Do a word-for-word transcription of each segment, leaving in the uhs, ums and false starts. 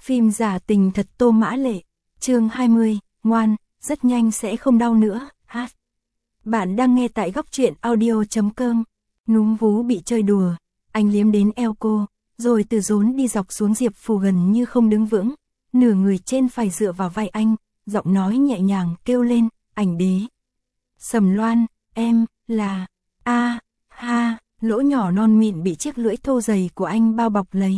Phim giả tình thật Tô Mã Lệ, chương hai mươi, ngoan, rất nhanh sẽ không đau nữa, hát. Bạn đang nghe tại góc truyện audio.com, núm vú bị chơi đùa, anh liếm đến eo cô, rồi từ rốn đi dọc xuống Diệp Phù gần như không đứng vững, nửa người trên phải dựa vào vai anh, giọng nói nhẹ nhàng kêu lên, ảnh đế. Sầm Loan, em, là, a, ha, lỗ nhỏ non mịn bị chiếc lưỡi thô dày của anh bao bọc lấy.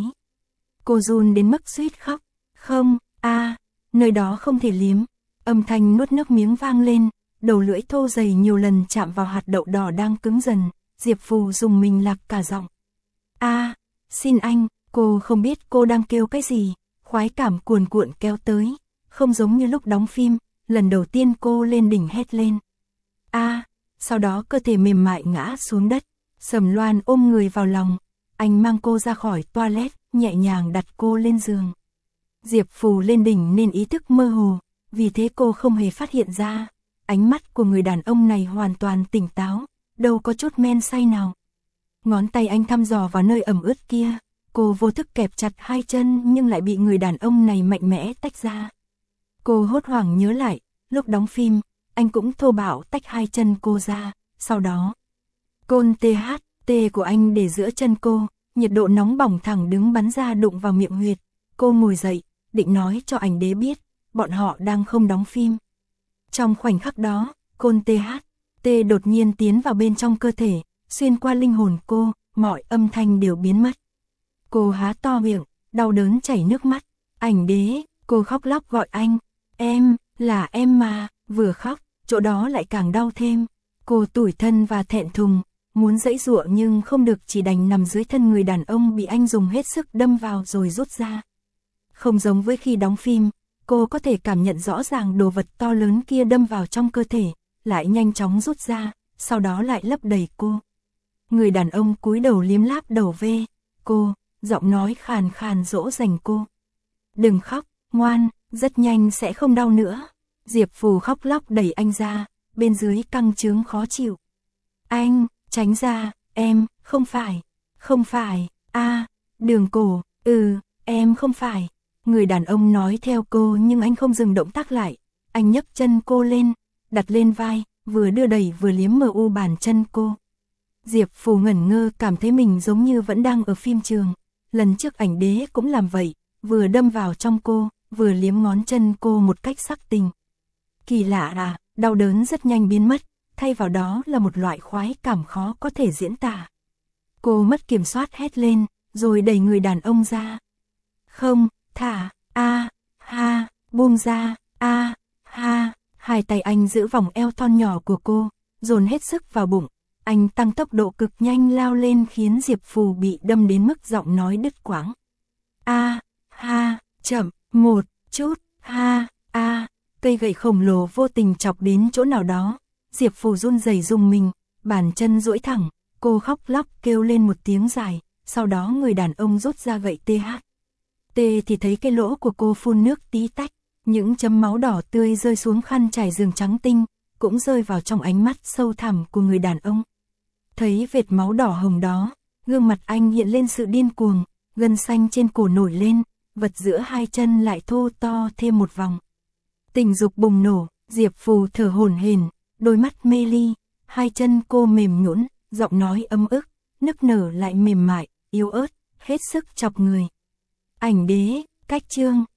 Cô run đến mức suýt khóc, không, a, nơi đó không thể liếm, âm thanh nuốt nước miếng vang lên, đầu lưỡi thô dày nhiều lần chạm vào hạt đậu đỏ đang cứng dần, Diệp Phù dùng mình lạc cả giọng. A, xin anh, cô không biết cô đang kêu cái gì, khoái cảm cuồn cuộn kéo tới, không giống như lúc đóng phim, lần đầu tiên cô lên đỉnh hét lên. A, sau đó cơ thể mềm mại ngã xuống đất, Sầm Loan ôm người vào lòng, anh mang cô ra khỏi toilet, nhẹ nhàng đặt cô lên giường. Diệp Phù lên đỉnh nên ý thức mơ hồ, vì thế cô không hề phát hiện ra, ánh mắt của người đàn ông này hoàn toàn tỉnh táo, đâu có chút men say nào. Ngón tay anh thăm dò vào nơi ẩm ướt kia, cô vô thức kẹp chặt hai chân nhưng lại bị người đàn ông này mạnh mẽ tách ra. Cô hốt hoảng nhớ lại, lúc đóng phim, anh cũng thô bạo tách hai chân cô ra, sau đó côn tê hát tê của anh để giữa chân cô, nhiệt độ nóng bỏng thẳng đứng bắn ra đụng vào miệng huyệt. Cô ngồi dậy, định nói cho ảnh đế biết, bọn họ đang không đóng phim. Trong khoảnh khắc đó, côn tê hát tê đột nhiên tiến vào bên trong cơ thể, xuyên qua linh hồn cô, mọi âm thanh đều biến mất. Cô há to miệng, đau đớn chảy nước mắt. Ảnh đế, cô khóc lóc gọi anh, em, là em mà, vừa khóc, chỗ đó lại càng đau thêm. Cô tủi thân và thẹn thùng, muốn giãy giụa nhưng không được, chỉ đành nằm dưới thân người đàn ông bị anh dùng hết sức đâm vào rồi rút ra. Không giống với khi đóng phim, cô có thể cảm nhận rõ ràng đồ vật to lớn kia đâm vào trong cơ thể, lại nhanh chóng rút ra, sau đó lại lấp đầy cô. Người đàn ông cúi đầu liếm láp đầu về cô, giọng nói khàn khàn dỗ dành cô. Đừng khóc, ngoan, rất nhanh sẽ không đau nữa. Diệp Phù khóc lóc đẩy anh ra, bên dưới căng trướng khó chịu. Anh, tránh ra, em, không phải, không phải, a, đường cổ, ừ, em không phải. Người đàn ông nói theo cô nhưng anh không dừng động tác lại, anh nhấc chân cô lên, đặt lên vai, vừa đưa đẩy vừa liếm mờ u bàn chân cô. Diệp Phù ngẩn ngơ cảm thấy mình giống như vẫn đang ở phim trường, lần trước ảnh đế cũng làm vậy, vừa đâm vào trong cô, vừa liếm ngón chân cô một cách sắc tình. Kỳ lạ à, đau đớn rất nhanh biến mất, thay vào đó là một loại khoái cảm khó có thể diễn tả. Cô mất kiểm soát hét lên, rồi đẩy người đàn ông ra. Không, thả, a, ha, buông ra, a, ha, hai tay anh giữ vòng eo thon nhỏ của cô, dồn hết sức vào bụng. Anh tăng tốc độ cực nhanh lao lên khiến Diệp Phù bị đâm đến mức giọng nói đứt quãng. A, ha, chậm, một chút, ha, a, cây gậy khổng lồ vô tình chọc đến chỗ nào đó. Diệp Phù run rẩy rùng mình, bàn chân duỗi thẳng, cô khóc lóc kêu lên một tiếng dài, sau đó người đàn ông rút ra gậy tê hát. Tê thì thấy cái lỗ của cô phun nước tí tách, những chấm máu đỏ tươi rơi xuống khăn trải giường trắng tinh, cũng rơi vào trong ánh mắt sâu thẳm của người đàn ông. Thấy vệt máu đỏ hồng đó, gương mặt anh hiện lên sự điên cuồng, gân xanh trên cổ nổi lên, vật giữa hai chân lại thô to thêm một vòng. Tình dục bùng nổ, Diệp Phù thở hổn hển, đôi mắt mê ly, hai chân cô mềm nhũn, giọng nói ấm ức, nức nở lại mềm mại, yếu ớt, hết sức chọc người. Ảnh đế, cách chương.